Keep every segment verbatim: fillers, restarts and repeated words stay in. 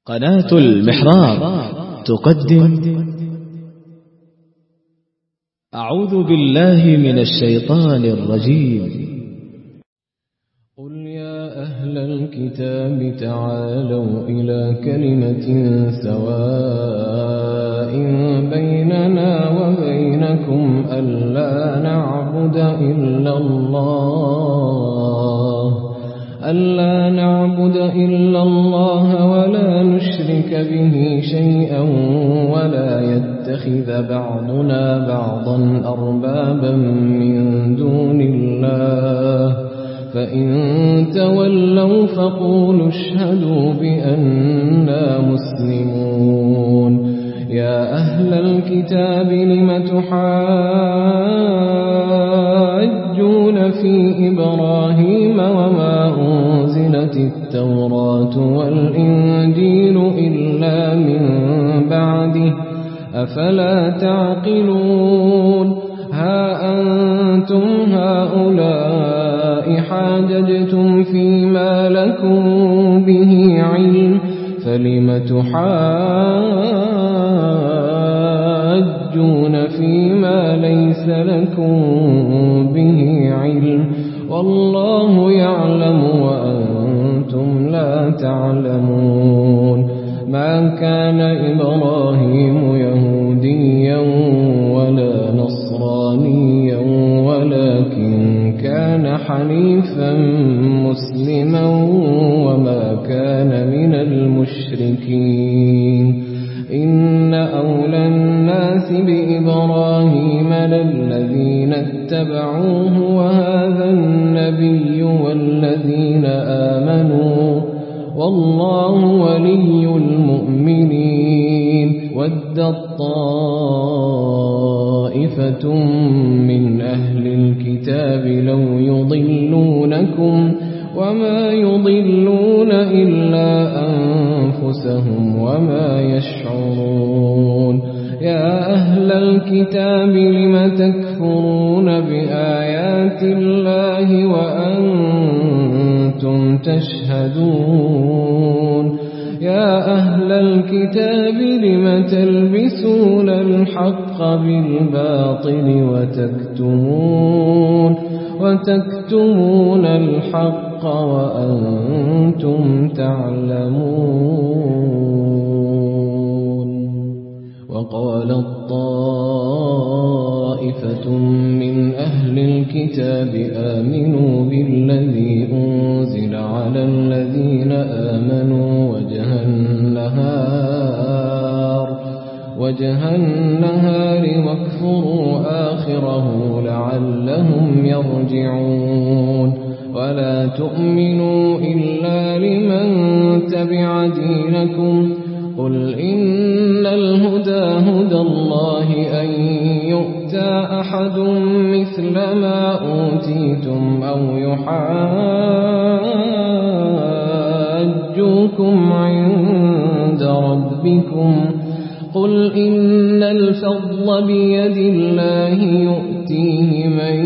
قناة المحراب تقدم أعوذ بالله من الشيطان الرجيم. قل يا أهل الكتاب تعالوا إلى كلمة سواء بيننا وبينكم ألا نعبد إلا الله ألا نعبد إلا الله ولا نشرك به شيئا ولا يتخذ بعضنا بعضا أربابا من دون الله فإن تولوا فقولوا اشهدوا بأننا مسلمون. يا أهل الكتاب لم تحاجون في إبراهيم وما أنزلت التوراة والإنجيل إلا من بعده أفلا تعقلون؟ ها أنتم هؤلاء حاججتم فيما لكم به علم فلم تحاجون فيما ليس لكم به علم والله يعلم وأنتم لا تعلمون. ما كان إبراهيم يهوديا ولا نصرانيا ولكن كان حنيفا مسلما وما كان من المشركين. إن أولى الناس بإبراهيم للذين اتبعوه وهذا النبي والذين آمنوا والله ولي المؤمنين. ودت طائفة من أهل الكتاب لو يضلونكم وما يضلون إلا أنفسهم وما يشعرون. يا أهل الكتاب لم تكفرون بآيات الله وأنتم تشهدون. يا أهل الكتاب لم تلبسون الحق بالباطل وتكتمون وتكتمون الحق وأنتم تعلمون. وقالت طائفة من أهل الكتاب آمنوا بالذي أنزل على الذين آمنوا وجه النهار وجه النهار واكفروا آخره لعلهم يرجعون. ولا تؤمنوا إلا لمن تبع دينكم قل إن الهدى هدى الله أن يؤتى أحد مثل ما أوتيتم أو يحاجوكم عند ربكم قل إن الفضل بيد الله يؤتيه من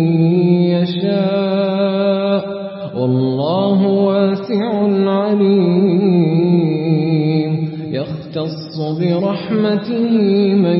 يشاء والله واسع عليم. يختص برحمته من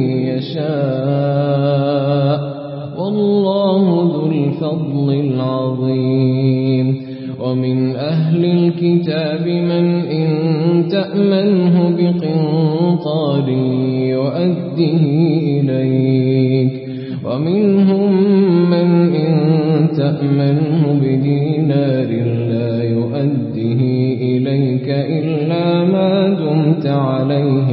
يشاء والله ذو الفضل العظيم. ومن أهل الكتاب من إن تأمنه بقنطار يؤده إليك ومنهم من إن تأمنه بدينار لا يؤده إليك إلا ما دمت عليه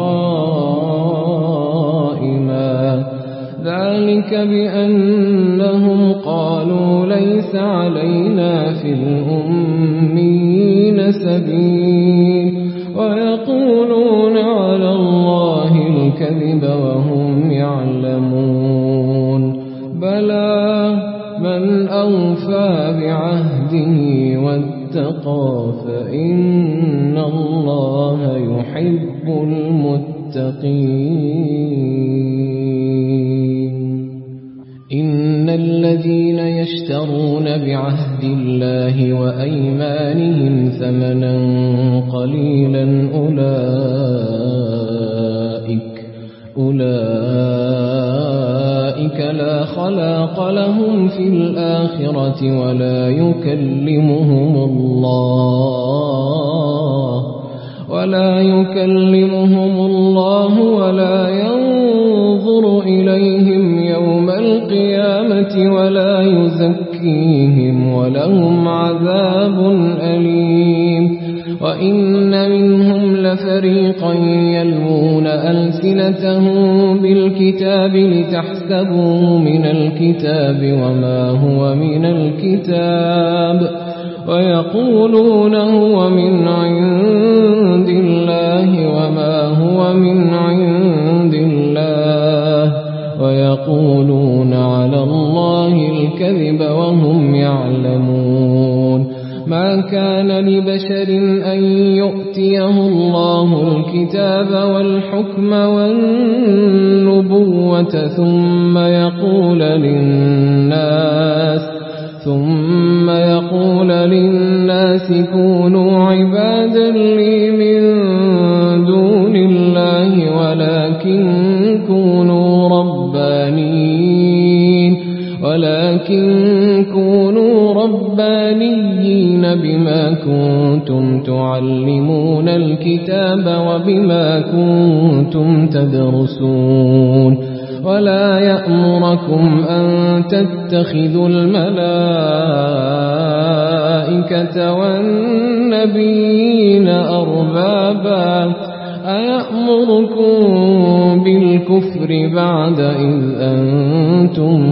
قائما ذلك بأنهم قالوا ليس علينا في الأمين سبيل ويقولون على الله الكذب وهم يعلمون. بلى من أوفى بعهده واتقى فإن الله يحب المتقين. إن الذين يشترون بعهد الله وأيمانهم ثمنا قليلا أولئك أولئك لا خلاق لهم في الآخرة ولا يكلمهم الله ولا يكلمهم الله ولا ينظر إليهم يوم القيامة ولا يزكيهم ولهم عذاب أليم. وإن منهم لفريقا يلوون ألسنتهم بالكتاب لتحسبوه من الكتاب وما هو من الكتاب ويقولون هو من عند الله وما هو من عند الله ويقولون على الله الكذب وهم يعلمون. ما كان لبشر أن يؤتيه الله الكتاب والحكم والنبوة ثم يقول للناس ثم يقول للناس كونوا عبادا لي من دون الله ولكن كونوا ربانيين ولكن كونوا ربانيين بما كنتم تعلمون الكتاب وبما كنتم تدرسون. ولا يأمركم أن تتخذوا الملائكة والنبيين أربابا أيأمركم بالكفر بعد إذ أنتم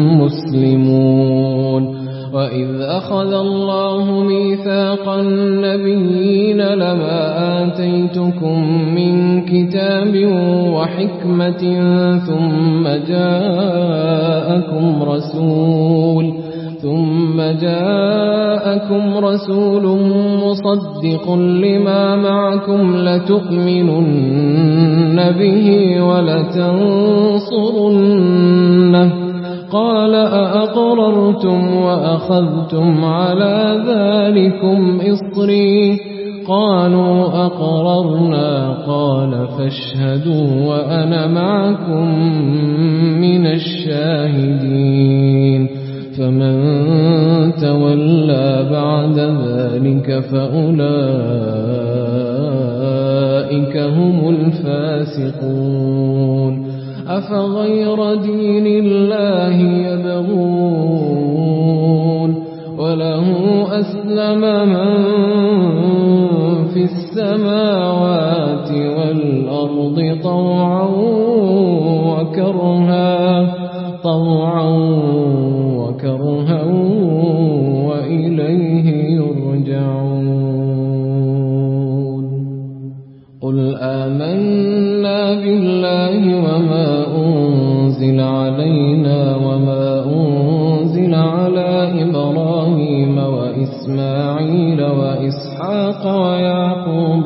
مسلمون. وإذ أخذ الله ميثاق النبيين لما آتيتكم من كتاب وحكمة ثم جاءكم رسول ثم جاءكم رسول مصدق لما معكم لتؤمنن به ولتنصرنه قال أأقررتم وأخذتم على ذلكم إصري قالوا أقررنا قال فاشهدوا وأنا معكم من الشاهدين. فمن تولى بعد ذلك فأولئك هم الفاسقون. أفغير دين الله يبغون وله أسلم من في السماوات والأرض طوعا وكرها طوعا وكرها وإليه يرجعون. قل آمنا بالله وما أنزل علينا وما أنزل على إبراهيم وإسماعيل وإسحاق ويعقوب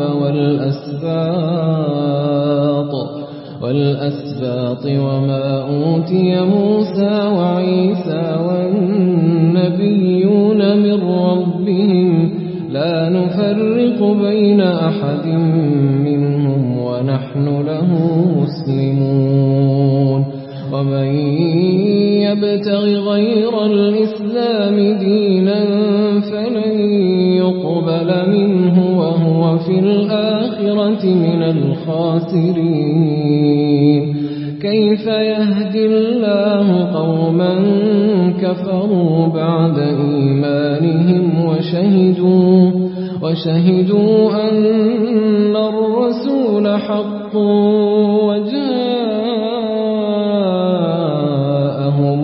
والأسباط والأسباط وما أوتي موسى وعيسى والنبيون من ربهم لا نفرق بين أحد منهم ونحن له مسلمون. ومن يبتغ غير الإسلام دينا فلن يقبل منه وهو في الآخرة من الخاسرين. كيف يهدي الله قوما كفروا بعد إيمانهم وشهدوا وشهدوا أن الرسول حق وجاءهم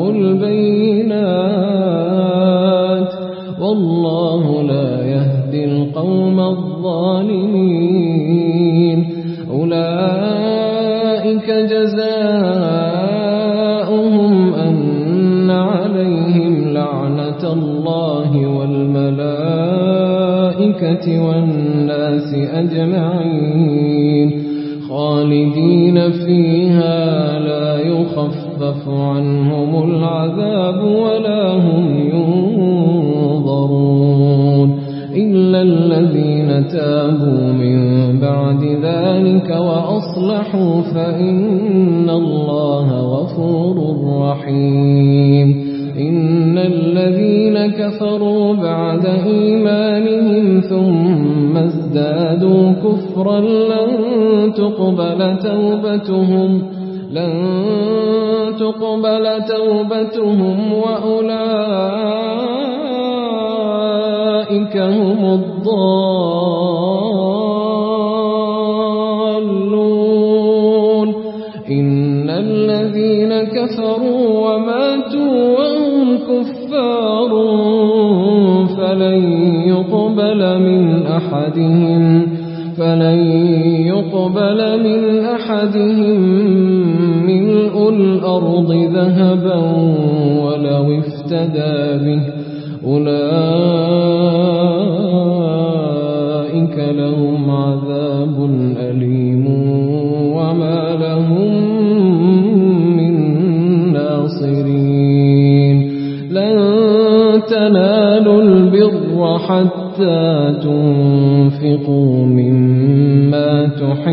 البينات والله لا يهدي القوم الظالمين. أولئك جزاؤهم أن عليهم لعنة الله والملائكة والناس أجمعين خالدين فيها لا يخفف عنهم العذاب ولا هم ينظرون إلا الذين تابوا من بعد بعد ذلك وأصلحوا فإن الله غفور رحيم إن الذين كفروا بعد إيمانهم ثم ازدادوا كفرا لن تقبل توبتهم لن تقبل توبتهم وأولئك هم الضالون إن الذين كفروا وماتوا وهم كفار فلن يقبل من أحدهم فلن يقبل من أحدهم ملء الأرض ذهبا ولو افتدى به أولئك لهم عذاب أليم وما لهم من ناصرين لن تنالوا البر حتى تنفقوا مما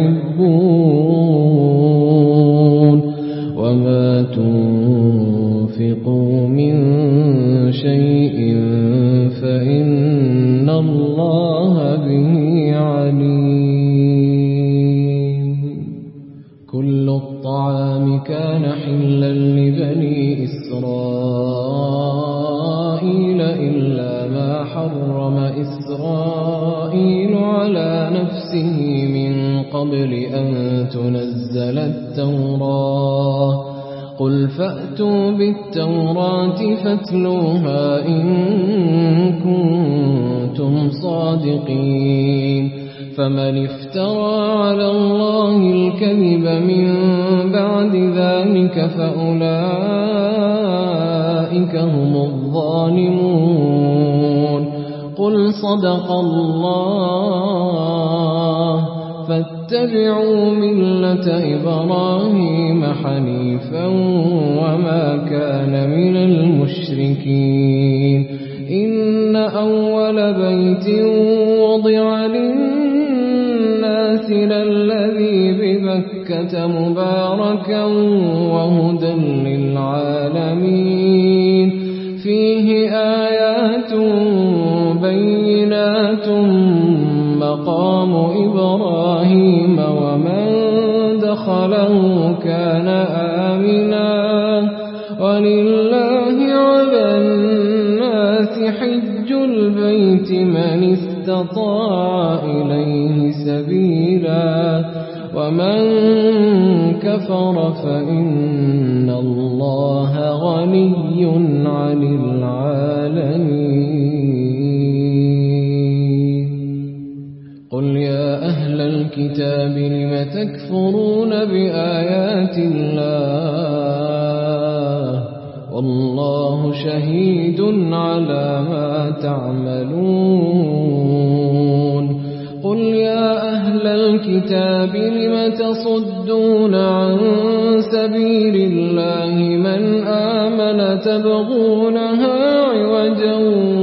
تحبون وما تنفقوا من شيء فإن الله به عليم كل الطعام كان حلا لبني إسرائيل إلا ما حرم إسرائيل على نفسه من قبل أن تنزل التوراة قل فأتوا بالتوراة فاتلوها إن كنتم صادقين فمن افترى على الله الكذب من بعد ذلك فأولئك هم الظالمون قل صدق الله فاتبعوا ملة إبراهيم حنيفا وما كان من المشركين إن أول بيت وضع للناس للذي ببكة مباركا وهدى للعالمين فيه آيات بينات مقام إبراهيم ومن دخله كان آمنا ولله على الناس حج البيت من استطاع إليه سبيلا ومن كفر فإن الله غني عن العالمين قل يا أهل الكتاب لم تكفرون بآيات الله والله شهيد على ما تعملون قل يا أهل الكتاب لم تصدون عن سبيل الله من آمن تبغونها عوجا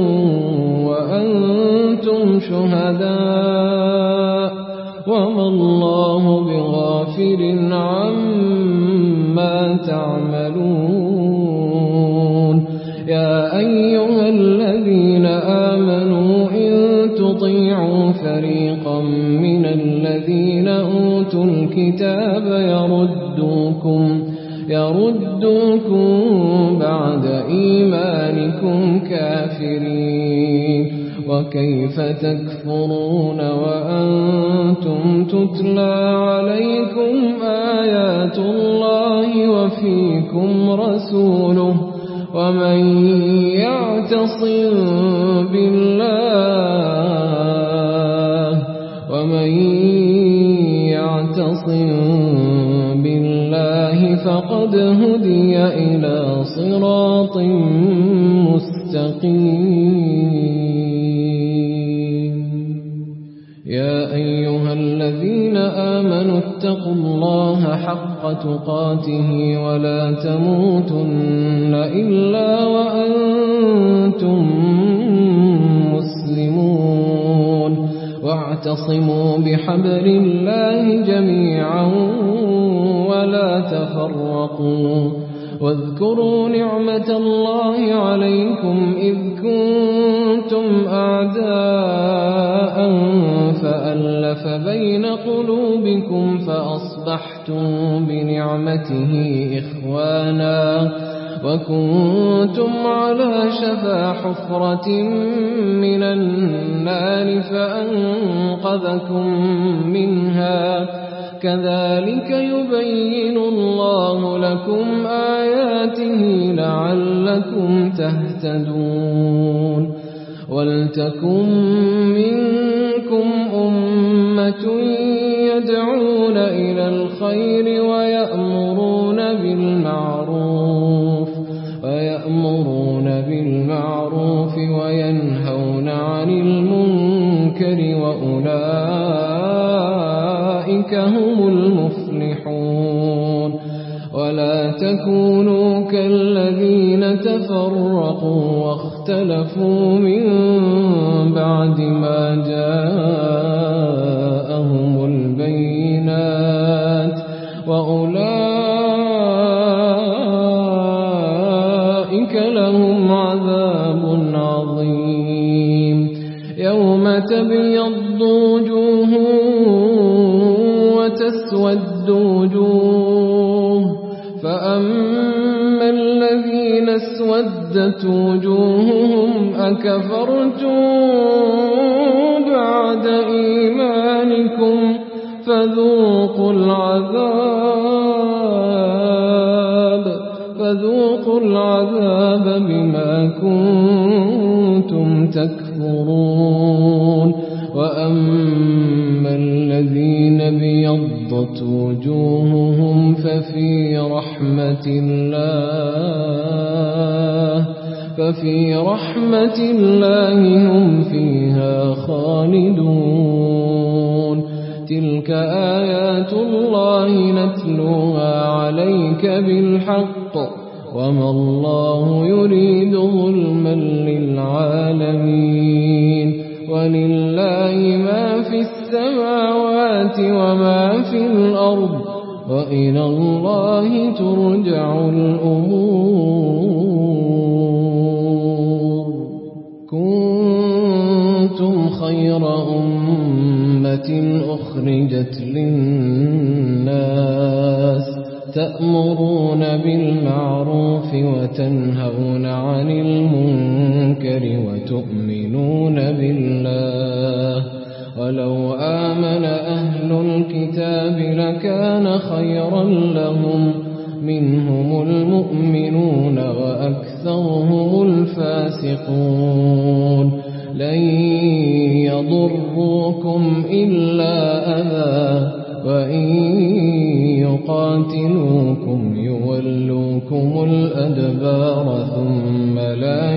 وأنتم شهداء وما الله بغافل عما تعملون يا أيها الذين آمنوا إن تطيعوا فريقا من الذين أوتوا الكتاب يردوكم يردوكم بعد إيمانكم كافرين وكيف تكفرون وأنتم تتلى عليكم آيات الله وفيكم رسوله ومن يعتصم بالله ومن يعتصم بالله فقد هدي إلى صراط مستقيم يا أيها الذين آمنوا اتقوا الله حق تقاته ولا تموتن إلا وأنتم مسلمون واعتصموا بحبل الله جميعا ولا تفرقوا واذكروا نعمة الله عليكم إذ كنتم أعداء فألف بين قلوبكم فأصبحتم بنعمته إخوانا وكنتم على شفا حفرة من النار فأنقذكم منها كذلك يبين الله لكم آياته لعلكم تهتدون ولتكن منكم أمة يدعون إلى الخير ويأمرون بالمعروف ويأمرون بالمعروف وينهون عن المنكر وأولئك هم المفلحون ولا تكونوا كالذين تفرقوا واختلفوا من بعد ما جاءهم البينات وأولئك لهم عذاب عظيم يوم تبيض وجوه وتسود وجوه فأما الذين اسودت وجوههم أكفرتم بعد إيمانكم فذوقوا العذاب فذوقوا العذاب بما كنتم تكفرون وأما الذين بيضت وجوههم ففي رحمة الله ففي رحمة الله هم فيها خالدون تلك آيات الله نتلوها عليك بالحق وما الله يريد ظلما للعالمين ولله ما في السماوات وما في الأرض وإلى الله ترجع الأمور كنتم خير أمة أخرجت للناس تأمرون بالمعروف وتنهون عن المنكر وتؤمنون بالله ولو آمن أهل الكتاب لكان خيرا لهم منهم المؤمنون وأكثرهم الفاسقون لن يضروكم إلا أذى وإن يقاتلوكم يولوكم الأدبار ثم لا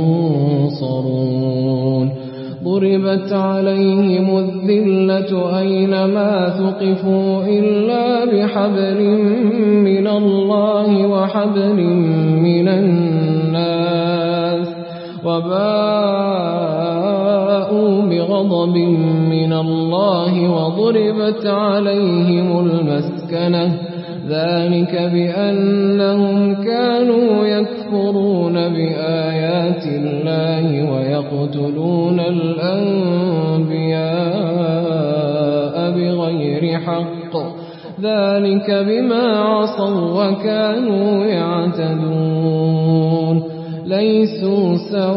ينصرون ضربت عليهم الذلة أينما ثقفوا إلا بحبل من الله وحبل من الناس وباءوا بغضب من الله وضربت عليهم المسكنة ذلك بأنهم كانوا يكفرون بآيات الله ويقتلون الأنبياء بغير حق ذلك بما عصوا وكانوا يعتدون ليسوا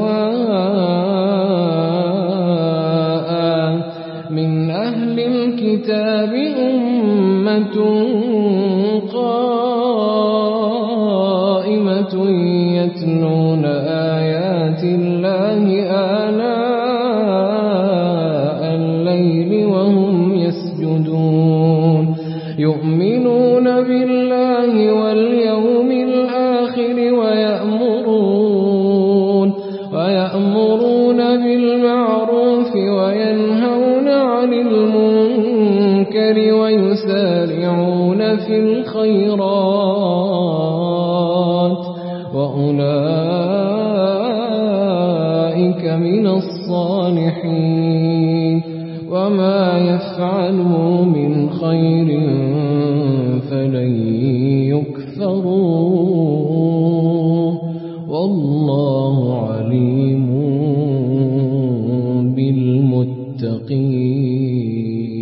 سواء من أهل الكتاب أمة قائمة يتلون آيات الله آناء الليل وهم يسجدون يؤمنون بالله واليوم الآخر ويأمرون ويأمرون بالمعروف وينهون عن المنكر ويسارعون في الخيرات وأولئك من الصالحين وما يفعلوا من خير فلن يكفروه والله عليم بالمتقين.